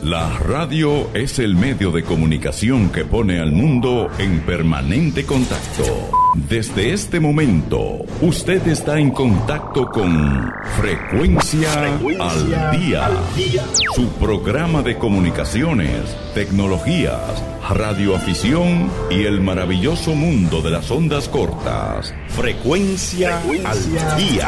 La radio es el medio de comunicación que pone al mundo en permanente contacto. Desde este momento, usted está en contacto con Frecuencia al Día. Su programa de comunicaciones, tecnologías, radioafición y el maravilloso mundo de las ondas cortas. Frecuencia al Día.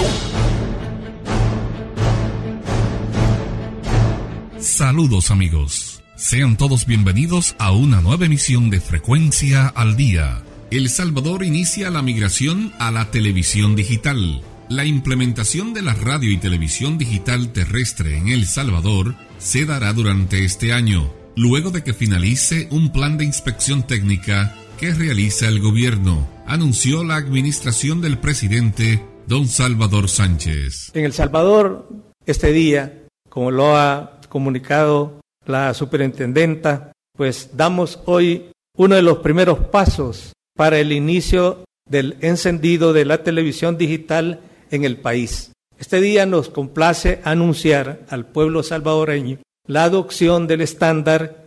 Saludos amigos, sean todos bienvenidos a una nueva emisión de Frecuencia al Día. El Salvador inicia la migración a la televisión digital. La implementación de la radio y televisión digital terrestre en El Salvador se dará durante este año, luego de que finalice un plan de inspección técnica que realiza el gobierno, anunció la administración del presidente don Salvador Sánchez. En El Salvador, este día, como lo ha comunicado la superintendenta, pues damos hoy uno de los primeros pasos para el inicio del encendido de la televisión digital en el país. Este día nos complace anunciar al pueblo salvadoreño la adopción del estándar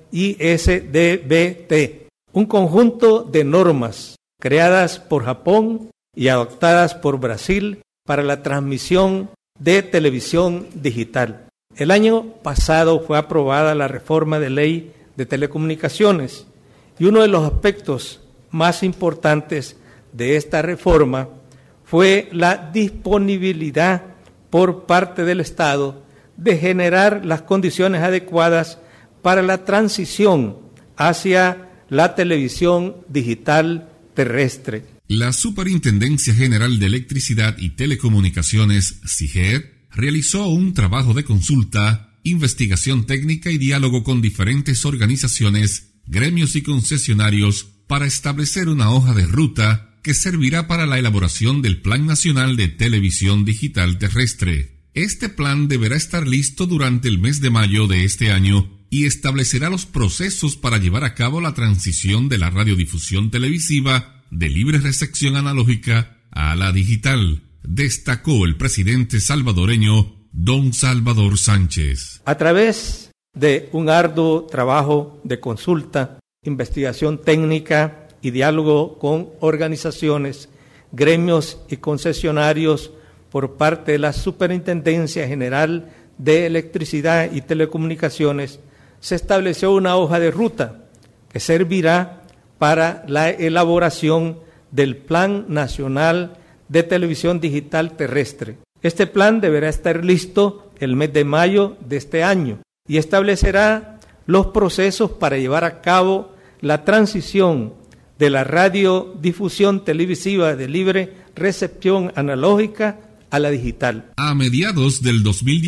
ISDB-T, un conjunto de normas creadas por Japón y adoptadas por Brasil para la transmisión de televisión digital. El año pasado fue aprobada la reforma de ley de telecomunicaciones y uno de los aspectos más importantes de esta reforma fue la disponibilidad por parte del Estado de generar las condiciones adecuadas para la transición hacia la televisión digital terrestre. La Superintendencia General de Electricidad y Telecomunicaciones, SIGET, realizó un trabajo de consulta, investigación técnica y diálogo con diferentes organizaciones, gremios y concesionarios para establecer una hoja de ruta que servirá para la elaboración del Plan Nacional de Televisión Digital Terrestre. Este plan deberá estar listo durante el mes de mayo de este año y establecerá los procesos para llevar a cabo la transición de la radiodifusión televisiva de libre recepción analógica a la digital, destacó el presidente salvadoreño don Salvador Sánchez. A través de un arduo trabajo de consulta, investigación técnica y diálogo con organizaciones, gremios y concesionarios por parte de la Superintendencia General de Electricidad y Telecomunicaciones, se estableció una hoja de ruta que servirá para la elaboración del Plan Nacional de Televisión Digital Terrestre. Este plan deberá estar listo el mes de mayo de este año y establecerá los procesos para llevar a cabo la transición de la radiodifusión televisiva de libre recepción analógica a la digital. A mediados del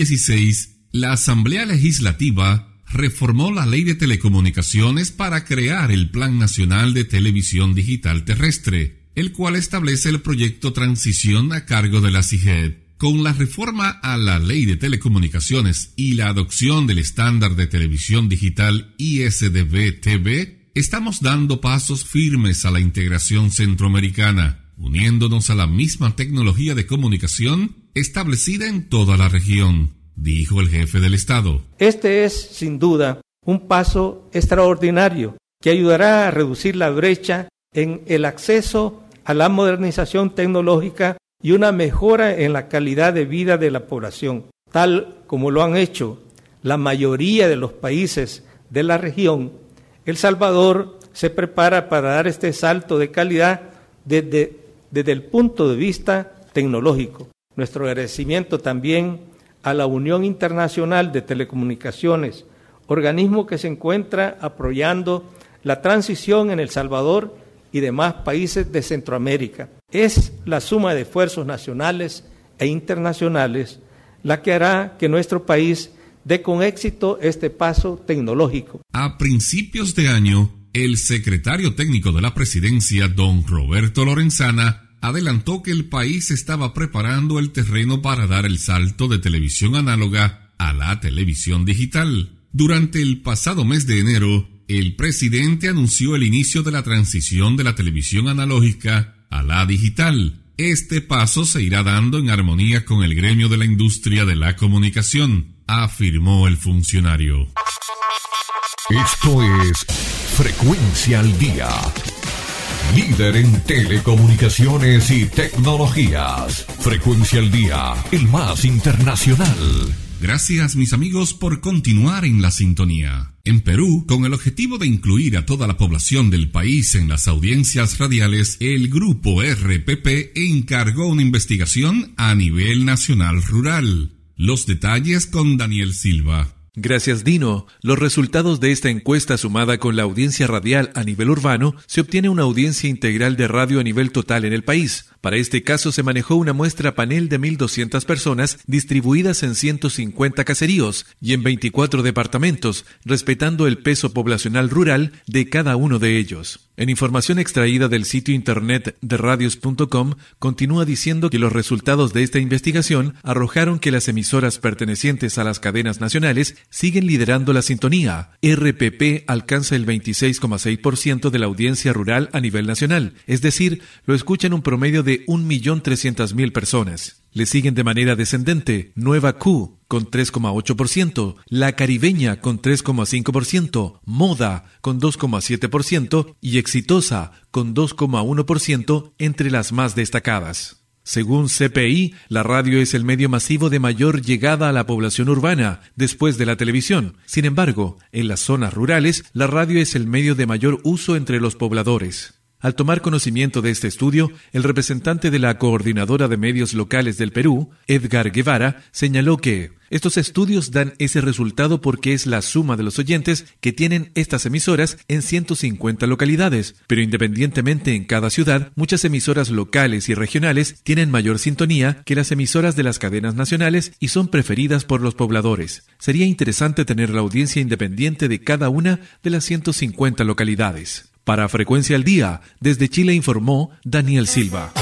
2016, la Asamblea Legislativa reformó la Ley de Telecomunicaciones para crear el Plan Nacional de Televisión Digital Terrestre, el cual establece el proyecto Transición a cargo de la SIGET. Con la reforma a la Ley de Telecomunicaciones y la adopción del estándar de televisión digital ISDB-TV, estamos dando pasos firmes a la integración centroamericana, uniéndonos a la misma tecnología de comunicación establecida en toda la región, dijo el jefe del Estado. Este es, sin duda, un paso extraordinario que ayudará a reducir la brecha en el acceso a la modernización tecnológica y una mejora en la calidad de vida de la población, tal como lo han hecho la mayoría de los países de la región. El Salvador se prepara para dar este salto de calidad desde el punto de vista tecnológico. Nuestro agradecimiento también a la Unión Internacional de Telecomunicaciones, organismo que se encuentra apoyando la transición en El Salvador y demás países de Centroamérica. Es la suma de esfuerzos nacionales e internacionales la que hará que nuestro país dé con éxito este paso tecnológico. A principios de año, el secretario técnico de la presidencia, don Roberto Lorenzana, adelantó que el país estaba preparando el terreno para dar el salto de televisión análoga a la televisión digital. Durante el pasado mes de enero, el presidente anunció el inicio de la transición de la televisión analógica a la digital. Este paso se irá dando en armonía con el gremio de la industria de la comunicación, afirmó el funcionario. Esto es Frecuencia al Día. Líder en telecomunicaciones y tecnologías. Frecuencia al Día, el más internacional. Gracias, mis amigos, por continuar en la sintonía. En Perú, con el objetivo de incluir a toda la población del país en las audiencias radiales, el grupo RPP encargó una investigación a nivel nacional rural. Los detalles con Daniel Silva. Gracias, Dino. Los resultados de esta encuesta sumada con la audiencia radial a nivel urbano, se obtiene una audiencia integral de radio a nivel total en el país. Para este caso se manejó una muestra panel de 1.200 personas distribuidas en 150 caseríos y en 24 departamentos, respetando el peso poblacional rural de cada uno de ellos. En información extraída del sitio internet de radios.com, continúa diciendo que los resultados de esta investigación arrojaron que las emisoras pertenecientes a las cadenas nacionales siguen liderando la sintonía. RPP alcanza el 26,6% de la audiencia rural a nivel nacional, es decir, lo escuchan un promedio de 1.300.000 personas. Le siguen de manera descendente Nueva Q con 3,8%, La Caribeña con 3,5%, Moda con 2,7% y Exitosa con 2,1% entre las más destacadas. Según CPI, la radio es el medio masivo de mayor llegada a la población urbana, después de la televisión. Sin embargo, en las zonas rurales, la radio es el medio de mayor uso entre los pobladores. Al tomar conocimiento de este estudio, el representante de la Coordinadora de Medios Locales del Perú, Edgar Guevara, señaló que estos estudios dan ese resultado porque es la suma de los oyentes que tienen estas emisoras en 150 localidades, pero independientemente en cada ciudad, muchas emisoras locales y regionales tienen mayor sintonía que las emisoras de las cadenas nacionales y son preferidas por los pobladores. Sería interesante tener la audiencia independiente de cada una de las 150 localidades. Para Frecuencia al Día, desde Chile informó Daniel Silva.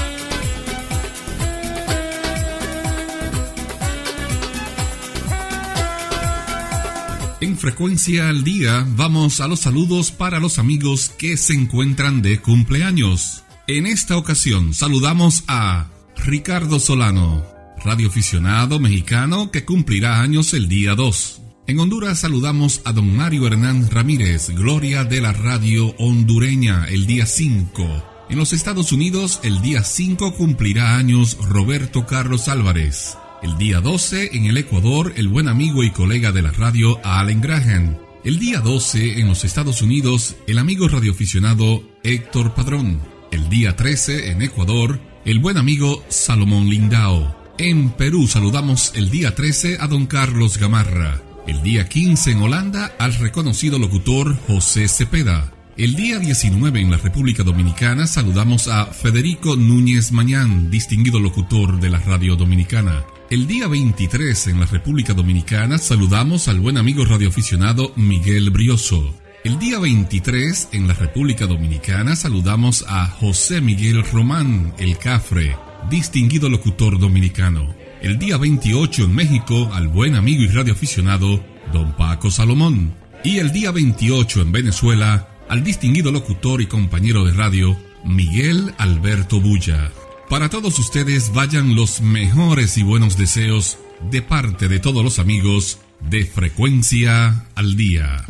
En Frecuencia al Día vamos a los saludos para los amigos que se encuentran de cumpleaños. En esta ocasión saludamos a Ricardo Solano, radioaficionado mexicano que cumplirá años el día 2. En Honduras saludamos a don Mario Hernán Ramírez, gloria de la radio hondureña, el día 5. En los Estados Unidos, el día 5 cumplirá años Roberto Carlos Álvarez. El día 12, en el Ecuador, el buen amigo y colega de la radio Allen Graham. El día 12, en los Estados Unidos, el amigo radioaficionado Héctor Padrón. El día 13, en Ecuador, el buen amigo Salomón Lindao. En Perú saludamos el día 13 a don Carlos Gamarra. El día 15 en Holanda al reconocido locutor José Cepeda. El día 19 en la República Dominicana saludamos a Federico Núñez Mañán, distinguido locutor de la radio dominicana. El día 23 en la República Dominicana saludamos al buen amigo radioaficionado Miguel Brioso. El día 23 en la República Dominicana saludamos a José Miguel Román, el Cafre, distinguido locutor dominicano. El día 28 en México al buen amigo y radioaficionado don Paco Salomón. Y el día 28 en Venezuela al distinguido locutor y compañero de radio Miguel Alberto Bulla. Para todos ustedes vayan los mejores y buenos deseos de parte de todos los amigos de Frecuencia al Día.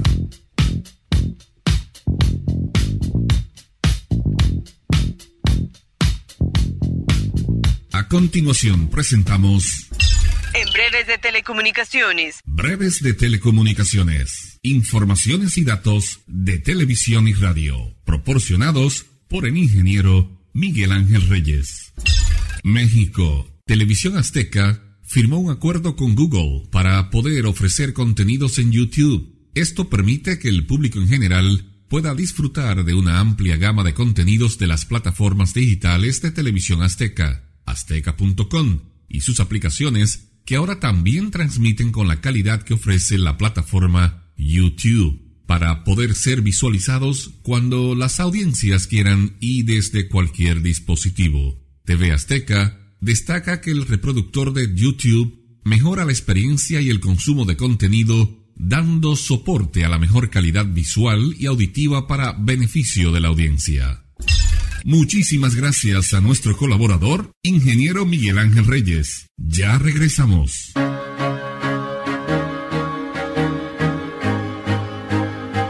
A continuación presentamos En Breves de Telecomunicaciones. Breves de Telecomunicaciones. Informaciones y datos de televisión y radio, proporcionados por el ingeniero Miguel Ángel Reyes. México. Televisión Azteca firmó un acuerdo con Google para poder ofrecer contenidos en YouTube. Esto permite que el público en general pueda disfrutar de una amplia gama de contenidos de las plataformas digitales de Televisión Azteca, azteca.com, y sus aplicaciones que ahora también transmiten con la calidad que ofrece la plataforma YouTube, para poder ser visualizados cuando las audiencias quieran y desde cualquier dispositivo. TV Azteca destaca que el reproductor de YouTube mejora la experiencia y el consumo de contenido, dando soporte a la mejor calidad visual y auditiva para beneficio de la audiencia. Muchísimas gracias a nuestro colaborador, ingeniero Miguel Ángel Reyes. Ya regresamos.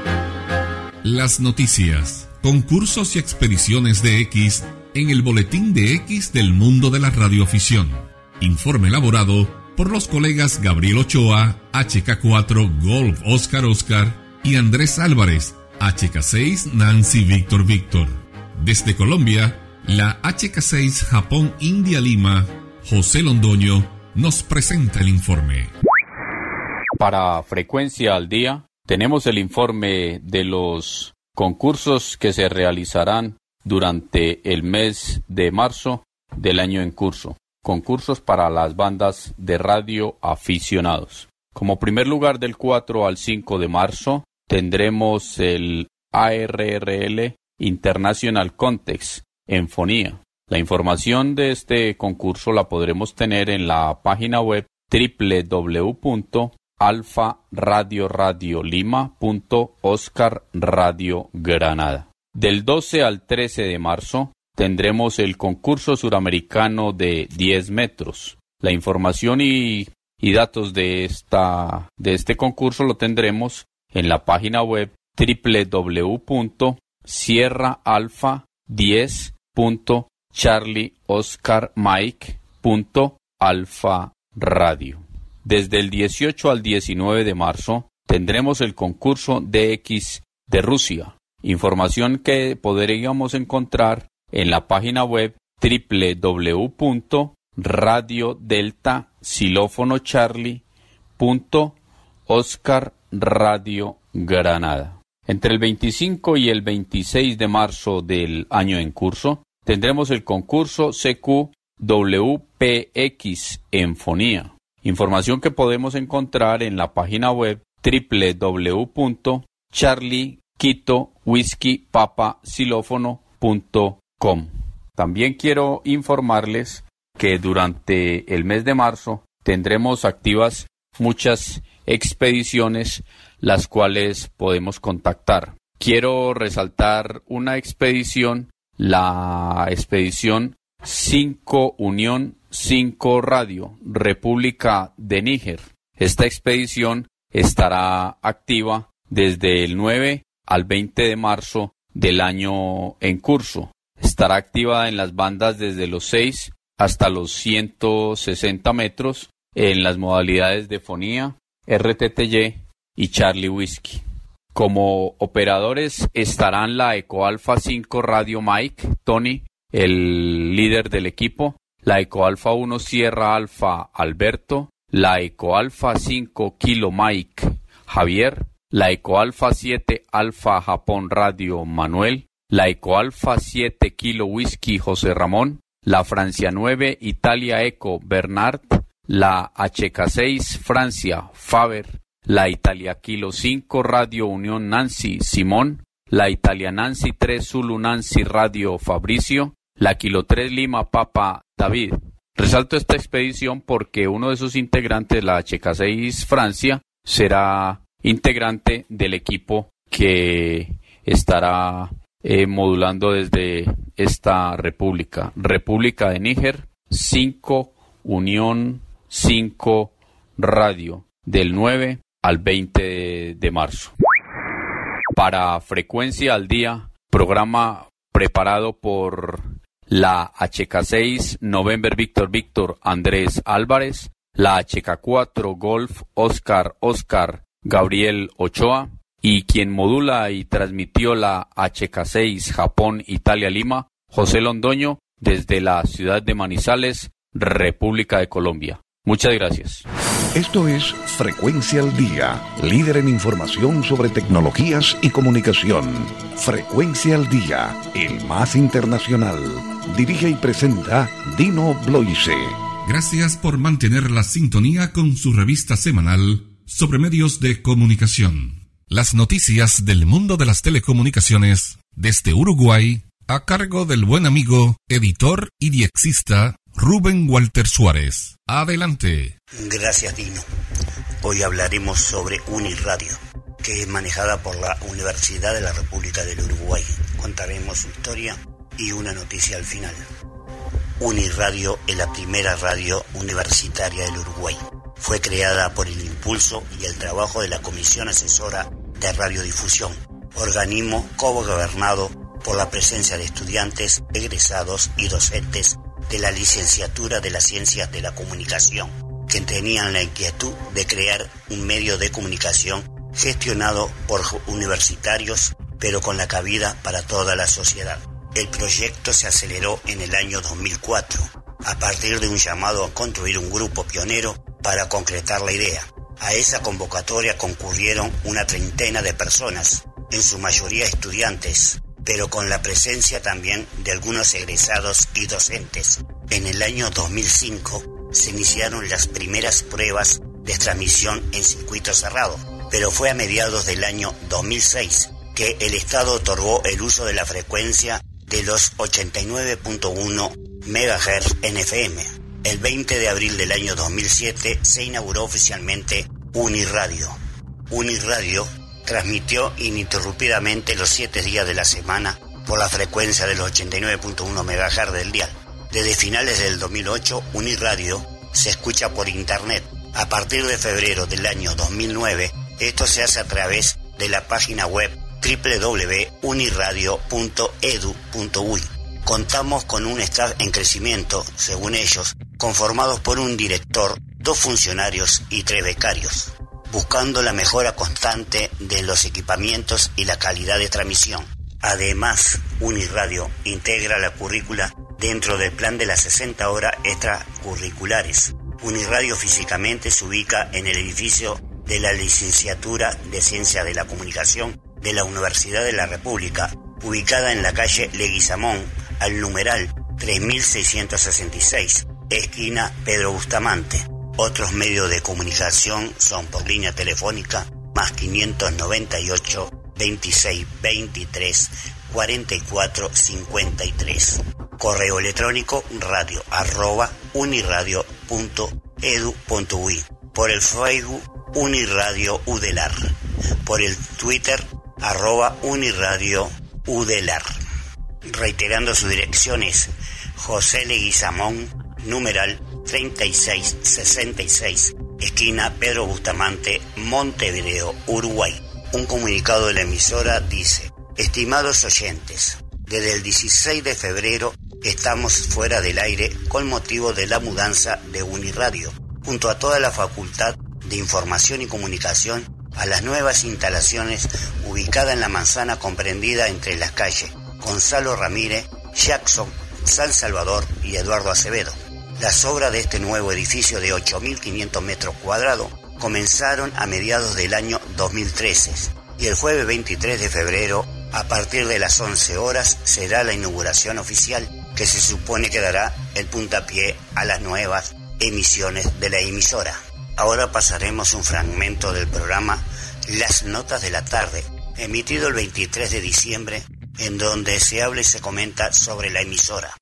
Las noticias, concursos y expediciones de X en el Boletín de X del mundo de la radioafición. Informe elaborado por los colegas Gabriel Ochoa, HK4 Golf Oscar Oscar, y Andrés Álvarez, HK6 Nancy Víctor Víctor. Desde Colombia, la HK6 Japón India Lima, José Londoño, nos presenta el informe. Para Frecuencia al Día, tenemos el informe de los concursos que se realizarán durante el mes de marzo del año en curso. Concursos para las bandas de radio aficionados. Como primer lugar, del 4 al 5 de marzo, tendremos el ARRL International Context en fonía. La información de este concurso la podremos tener en la página web www.alfaradioradiolima.Oscar Radio Granada. Del 12 al 13 de marzo tendremos el concurso suramericano de 10 metros. La información y datos de este concurso lo tendremos en la página web www.sierraAlfa10.CharlieOscarMike.Alfa Radio. Desde el 18 al 19 de marzo tendremos el concurso DX de Rusia. Información que podríamos encontrar en la página web www.radiodeltaxilófonocharlie.Oscar Radio Granada. Entre el 25 y el 26 de marzo del año en curso tendremos el concurso CQWPX en fonía. Información que podemos encontrar en la página web www.charlie-quito-whisky-papa-xilófono.com. También quiero informarles que durante el mes de marzo tendremos activas muchas expediciones las cuales podemos contactar. Quiero resaltar una expedición, la expedición 5 Unión 5 Radio, República de Níger. Esta expedición estará activa desde el 9 al 20 de marzo del año en curso. Estará activa en las bandas desde los 6 hasta los 160 metros en las modalidades de fonía, RTTY y Charlie Whiskey. Como operadores estarán la EcoAlfa 5 Radio Mike, Tony, el líder del equipo, la EcoAlfa 1 Sierra Alfa Alberto, la EcoAlfa 5 Kilo Mike Javier, la EcoAlfa 7 Alfa Japón Radio Manuel, la EcoAlfa 7 Kilo Whisky José Ramón, la Francia 9 Italia Eco Bernard, la HK6 Francia Faber, la Italia Kilo 5 Radio Unión Nancy Simón, la Italia Nancy 3 Zulu Nancy Radio Fabricio, la Kilo 3 Lima Papa David. Resalto esta expedición porque uno de sus integrantes, la HK6 Francia, será integrante del equipo que estará modulando desde esta República de Níger, 5 Unión 5 Radio, del 9 al 20 de marzo. Para Frecuencia al Día, programa preparado por la HK6 November Víctor Víctor Andrés Álvarez, la HK4 Golf Oscar Oscar Gabriel Ochoa, y quien modula y transmitió la HK6 Japón Italia Lima, José Londoño, desde la ciudad de Manizales, República de Colombia. Muchas gracias. Esto es Frecuencia al Día, líder en información sobre tecnologías y comunicación. Frecuencia al Día, el más internacional. Dirige y presenta Dino Bloise. Gracias por mantener la sintonía con su revista semanal sobre medios de comunicación. Las noticias del mundo de las telecomunicaciones desde Uruguay, a cargo del buen amigo, editor y diexista Rubén Walter Suárez. Adelante. Gracias, Dino. Hoy hablaremos sobre Uniradio, que es manejada por la Universidad de la República del Uruguay. Contaremos su historia y una noticia al final. Uniradio es la primera radio universitaria del Uruguay. Fue creada por el impulso y el trabajo de la Comisión Asesora de Radiodifusión, organismo cogobernado por la presencia de estudiantes, egresados y docentes de la licenciatura de las Ciencias de la Comunicación, que tenían la inquietud de crear un medio de comunicación gestionado por universitarios, pero con la cabida para toda la sociedad. El proyecto se aceleró en el año 2004, a partir de un llamado a construir un grupo pionero para concretar la idea. A esa convocatoria concurrieron una treintena de personas, en su mayoría estudiantes, pero con la presencia también de algunos egresados y docentes. En el año 2005 se iniciaron las primeras pruebas de transmisión en circuito cerrado, pero fue a mediados del año 2006 que el Estado otorgó el uso de la frecuencia de los 89.1 MHz en FM. El 20 de abril del año 2007 se inauguró oficialmente Uniradio. Uniradio transmitió ininterrumpidamente los 7 días de la semana por la frecuencia de los 89.1 MHz del dial. Desde finales del 2008, Uniradio se escucha por internet. A partir de febrero del año 2009, esto se hace a través de la página web www.uniradio.edu.uy. Contamos con un staff en crecimiento, según ellos, conformados por un director, 2 funcionarios y 3 becarios, buscando la mejora constante de los equipamientos y la calidad de transmisión. Además, Uniradio integra la currícula dentro del plan de las 60 horas extracurriculares. Uniradio físicamente se ubica en el edificio de la Licenciatura de Ciencias de la Comunicación de la Universidad de la República, ubicada en la calle Leguizamón, al numeral 3666, esquina Pedro Bustamante. Otros medios de comunicación son por línea telefónica más 598 26 23 44 53. Correo electrónico radio@uniradio.edu.uy. Por el Facebook Uniradio Udelar. Por el Twitter @Uniradio Udelar. Reiterando sus direcciones: José Leguizamón, numeral 3666, esquina Pedro Bustamante, Montevideo, Uruguay. Un comunicado de la emisora dice: estimados oyentes, desde el 16 de febrero estamos fuera del aire con motivo de la mudanza de Uniradio, junto a toda la Facultad de Información y Comunicación, a las nuevas instalaciones ubicadas en la manzana comprendida entre las calles Gonzalo Ramírez, Jackson, San Salvador y Eduardo Acevedo. Las obras de este nuevo edificio de 8.500 metros cuadrados comenzaron a mediados del año 2013 y el jueves 23 de febrero, a partir de las 11 horas, será la inauguración oficial que se supone que dará el puntapié a las nuevas emisiones de la emisora. Ahora pasaremos un fragmento del programa Las Notas de la Tarde, emitido el 23 de diciembre, en donde se habla y se comenta sobre la emisora.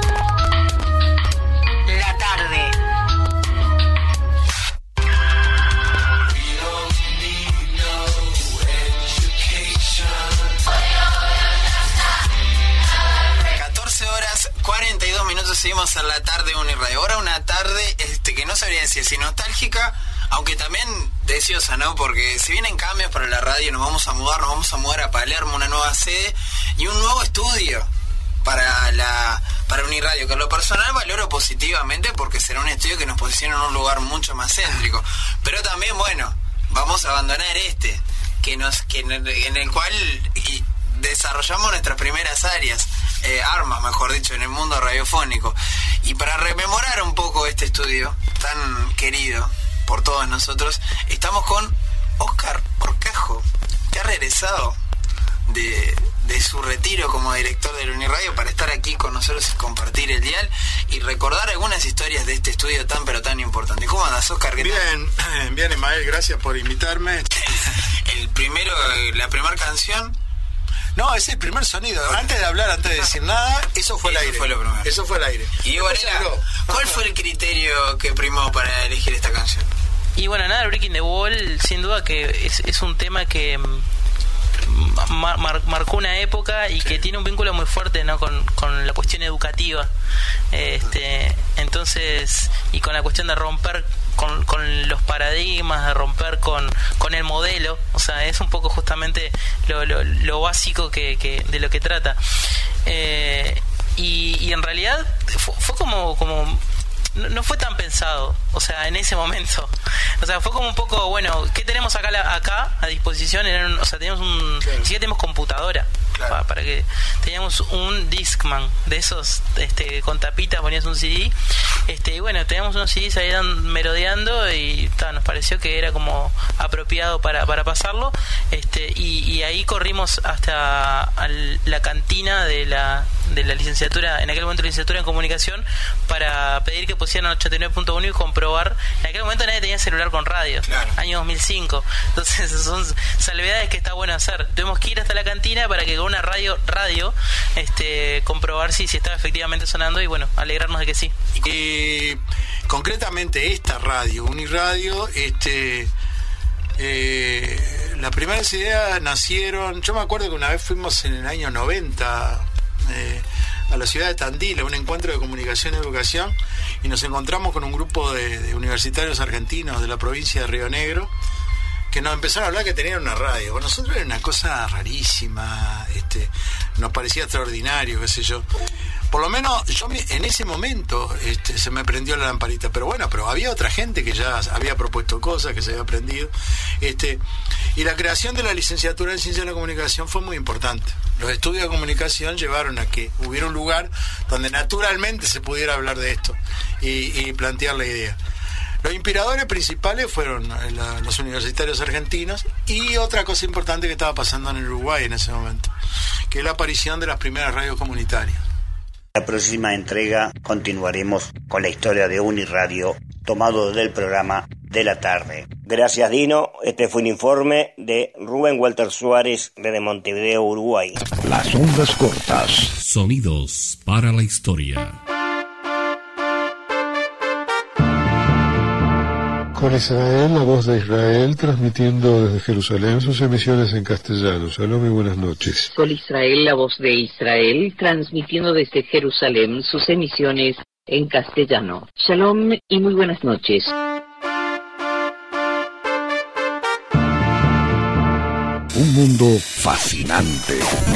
La tarde. Horas 42 minutos, seguimos en la tarde Uniradio. Ahora una tarde que no sabría decir si nostálgica, aunque también deseosa, ¿no? Porque se vienen cambios para la radio, nos vamos a mudar a Palermo, una nueva sede y un nuevo estudio para Uniradio, que en lo personal valoro positivamente porque será un estudio que nos posiciona en un lugar mucho más céntrico. Pero también, bueno, vamos a abandonar en el cual desarrollamos nuestras primeras áreas, armas, mejor dicho, en el mundo radiofónico. Y para rememorar un poco este estudio tan querido por todos nosotros, estamos con Oscar Horcajo, que ha regresado de su retiro como director de Uniradio para estar aquí con nosotros y compartir el dial y recordar algunas historias de este estudio tan pero tan importante. ¿Cómo andas, Oscar? Bien, Ismael, gracias por invitarme. La primera canción. No, es el primer sonido. Antes de hablar, antes de decir nada, eso fue el aire. Eso fue el aire. Y Varela, ¿cuál fue el criterio que primó para elegir esta canción? Y bueno, nada, Breaking the Wall, sin duda que es un tema que marcó una época y que tiene un vínculo muy fuerte, ¿no? con la cuestión educativa. Entonces, y con la cuestión de romper los paradigmas, de romper con el modelo. O sea, es un poco justamente lo básico de lo que trata. Y en realidad fue como no fue tan pensado, o sea, en ese momento. O sea, fue como un poco, bueno, ¿qué tenemos acá a disposición? O sea, teníamos ni siquiera tenemos computadora. Claro. Para que teníamos un Discman de esos con tapitas, ponías un CD, y bueno, teníamos unos CDs ahí merodeando y nos pareció que era como apropiado para pasarlo, y ahí corrimos hasta la cantina de la licenciatura, en aquel momento licenciatura en comunicación, para pedir que pusieran 89.1 y comprobar. En aquel momento nadie tenía celular con radio, claro. Año 2005, entonces son salvedades que está bueno hacer. Tuvimos que ir hasta la cantina para que con una radio comprobar si estaba efectivamente sonando y bueno, alegrarnos de que sí. Concretamente esta radio, Uniradio, las primeras ideas nacieron, yo me acuerdo que una vez fuimos en el año 90 a la ciudad de Tandil, a un encuentro de comunicación y educación, y nos encontramos con un grupo de universitarios argentinos de la provincia de Río Negro, que nos empezaron a hablar que tenían una radio. Para nosotros era una cosa rarísima, nos parecía extraordinario, qué sé yo. Por lo menos yo en ese momento se me prendió la lamparita, pero había otra gente que ya había propuesto cosas, que se había aprendido, y la creación de la licenciatura en Ciencia de la Comunicación fue muy importante. Los estudios de comunicación llevaron a que hubiera un lugar donde naturalmente se pudiera hablar de esto y plantear la idea. Los inspiradores principales fueron los universitarios argentinos y otra cosa importante que estaba pasando en el Uruguay en ese momento, que es la aparición de las primeras radios comunitarias. En la próxima entrega continuaremos con la historia de Uniradio, tomado del programa de la tarde. Gracias, Dino. Este fue un informe de Rubén Walter Suárez desde Montevideo, Uruguay. Las ondas cortas. Sonidos para la historia. Con Israel, la voz de Israel, transmitiendo desde Jerusalén sus emisiones en castellano. Shalom y buenas noches. Con Israel, la voz de Israel, transmitiendo desde Jerusalén sus emisiones en castellano. Shalom y muy buenas noches. Un mundo fascinante.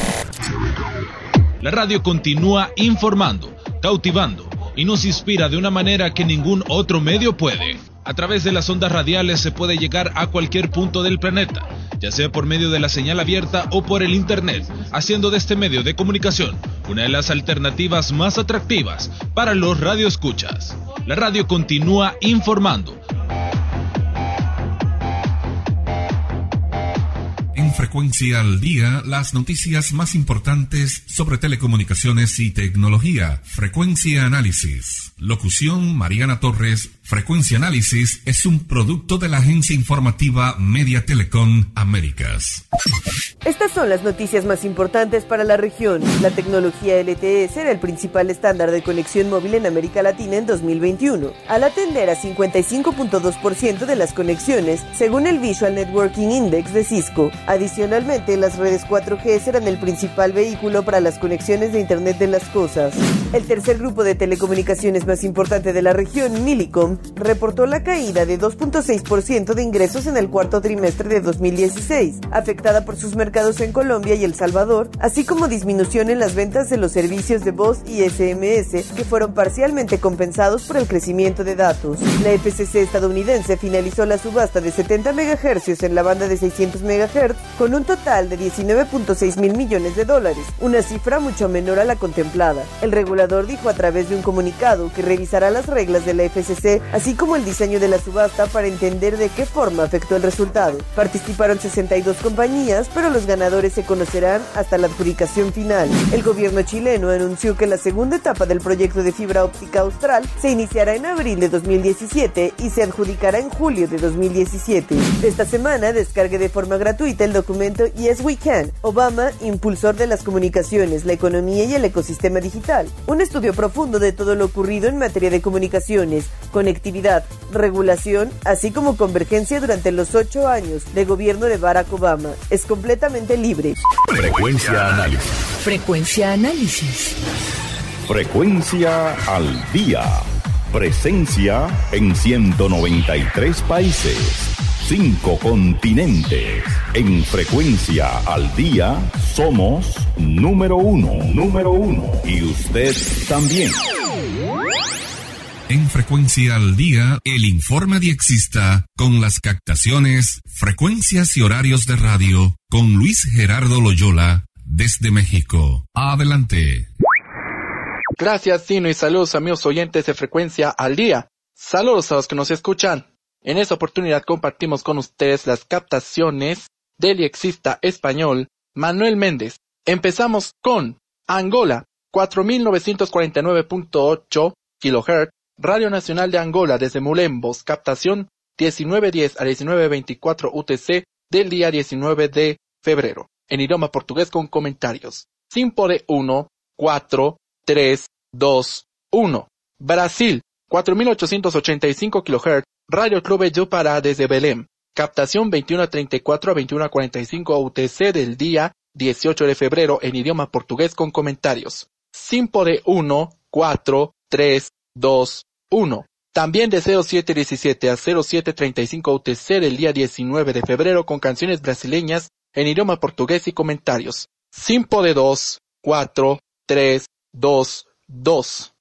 La radio continúa informando, cautivando y nos inspira de una manera que ningún otro medio puede. A través de las ondas radiales se puede llegar a cualquier punto del planeta, ya sea por medio de la señal abierta o por el internet, haciendo de este medio de comunicación una de las alternativas más atractivas para los radioescuchas. La radio continúa informando. En Frecuencia al Día, las noticias más importantes sobre telecomunicaciones y tecnología. Frecuencia Análisis. Locución: Mariana Torres. Frecuencia Análisis es un producto de la agencia informativa Media Telecom Américas. Estas son las noticias más importantes para la región. La tecnología LTE será el principal estándar de conexión móvil en América Latina en 2021, al atender a 55.2% de las conexiones, según el Visual Networking Index de Cisco. Adicionalmente, las redes 4G serán el principal vehículo para las conexiones de Internet de las Cosas. El tercer grupo de telecomunicaciones más importante de la región, Millicom, reportó la caída de 2.6% de ingresos en el cuarto trimestre de 2016, afectada por sus mercados en Colombia y El Salvador, así como disminución en las ventas de los servicios de voz y SMS, que fueron parcialmente compensados por el crecimiento de datos. La FCC estadounidense finalizó la subasta de 70 MHz en la banda de 600 MHz con un total de $19.6 mil millones, una cifra mucho menor a la contemplada. El regulador dijo a través de un comunicado que revisará las reglas de la FCC, así como el diseño de la subasta para entender de qué forma afectó el resultado. Participaron 62 compañías, pero los ganadores se conocerán hasta la adjudicación final. El gobierno chileno anunció que la segunda etapa del proyecto de fibra óptica austral se iniciará en abril de 2017 y se adjudicará en julio de 2017. Esta semana descargue de forma gratuita el documento Yes We Can, Obama, impulsor de las comunicaciones, la economía y el ecosistema digital. Un estudio profundo de todo lo ocurrido en materia de comunicaciones, conectividad, regulación, así como convergencia durante los 8 años de gobierno de Barack Obama. Es completamente libre. Frecuencia Análisis. Frecuencia Análisis. Frecuencia al Día. Presencia en 193 países, 5 continentes. En Frecuencia al Día somos número uno. Y usted también. En Frecuencia al Día, el informe diexista con las captaciones, frecuencias y horarios de radio con Luis Gerardo Loyola desde México. Adelante. Gracias, Dino, y saludos amigos oyentes de Frecuencia al Día. Saludos a los que nos escuchan. En esta oportunidad compartimos con ustedes las captaciones del diexista español Manuel Méndez. Empezamos con Angola, 4949.8 kHz, Radio Nacional de Angola desde Mulembos, captación 19:10 a 19:24 UTC del día 19 de febrero, en idioma portugués con comentarios. Simpo de 1, 4, 3, 2, 1. Brasil, 4885 kHz, Radio Clube de Pará desde Belém, captación 21:34 a 21:45 UTC del día 18 de febrero en idioma portugués con comentarios. Simpo de 1, 4, 3, 2, 1. También de 07:17 a 07:35 UTC del día 19 de febrero con canciones brasileñas en idioma portugués y comentarios. Simpo de 2, 4, 3, 2, 2.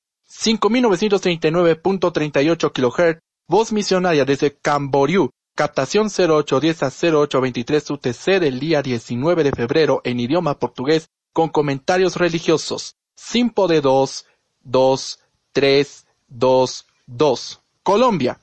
5939.38 kHz, Voz Misionaria desde Camboriú, captación 08:10 a 08:23 UTC del día 19 de febrero en idioma portugués con comentarios religiosos. Simpo de 2, 2, 3, 2, 2. Colombia,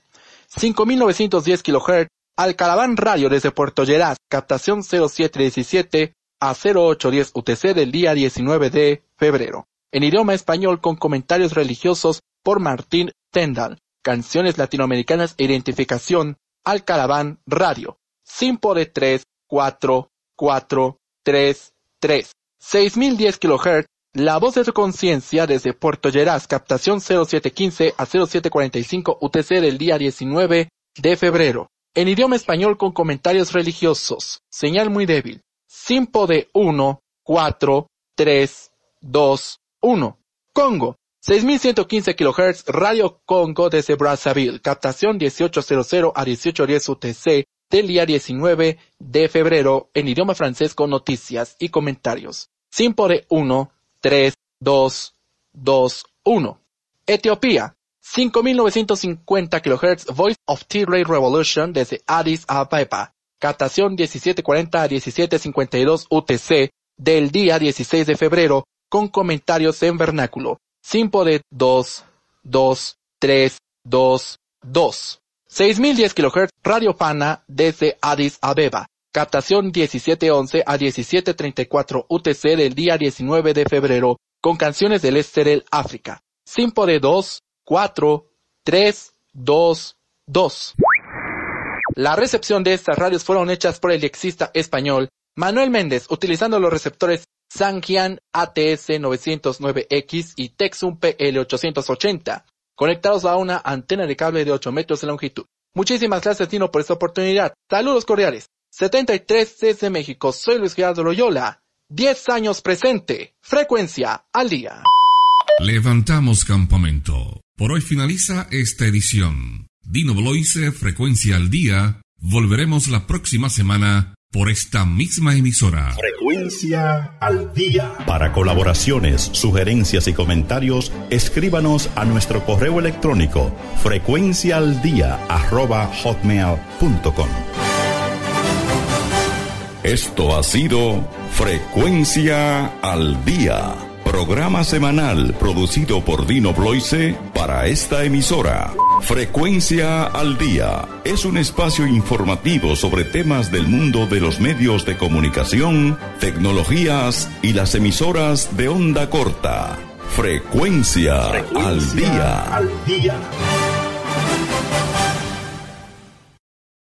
5910 kHz, Alcaraván Radio desde Puerto Lleras, captación 07:17 a 08:10 UTC del día 19 de febrero. En idioma español con comentarios religiosos por Martín Tendal. Canciones latinoamericanas e identificación, Alcaraván Radio. Simpo de 3, 4, 4, 3, 3. 6010 kHz, La Voz de tu Conciencia desde Puerto Lleras, captación 07:15 a 07:45 UTC del día 19 de febrero. En idioma español con comentarios religiosos, señal muy débil. Simpo de 1, 4, 3, 2, 1. Congo, 6115 kHz, Radio Congo desde Brazzaville, captación 18:00 a 18:10 UTC del día 19 de febrero en idioma francés con noticias y comentarios. Simpo de 1, 3, 2, 2, 1. Etiopía, 5950 kHz, Voice of Tigray Revolution desde Addis Abeba, captación 17:40 a 17:52 UTC del día 16 de febrero con comentarios en vernáculo. Simpo de 2, 2, 3, 2, 2. 6010 kHz, Radio Pana desde Addis Abeba, captación 17:11 a 17:34 UTC del día 19 de febrero con canciones del este del África. Simpo de 2, 4, 3, 2, 2. La recepción de estas radios fueron hechas por el diexista español Manuel Méndez utilizando los receptores Sangian ATS 909X y Texum PL880, conectados a una antena de cable de 8 metros de longitud. Muchísimas gracias, Dino, por esta oportunidad. Saludos cordiales. 73 desde México, soy Luis Gerardo Loyola. 10 años presente. Frecuencia al Día. Levantamos campamento. Por hoy finaliza esta edición. Dino Bloise, Frecuencia al Día. Volveremos la próxima semana por esta misma emisora. Frecuencia al Día. Para colaboraciones, sugerencias y comentarios, escríbanos a nuestro correo electrónico frecuenciaaldia@hotmail.com. Esto ha sido Frecuencia al Día, programa semanal producido por Dino Bloise para esta emisora. Frecuencia al Día es un espacio informativo sobre temas del mundo de los medios de comunicación, tecnologías y las emisoras de onda corta. Frecuencia al Día.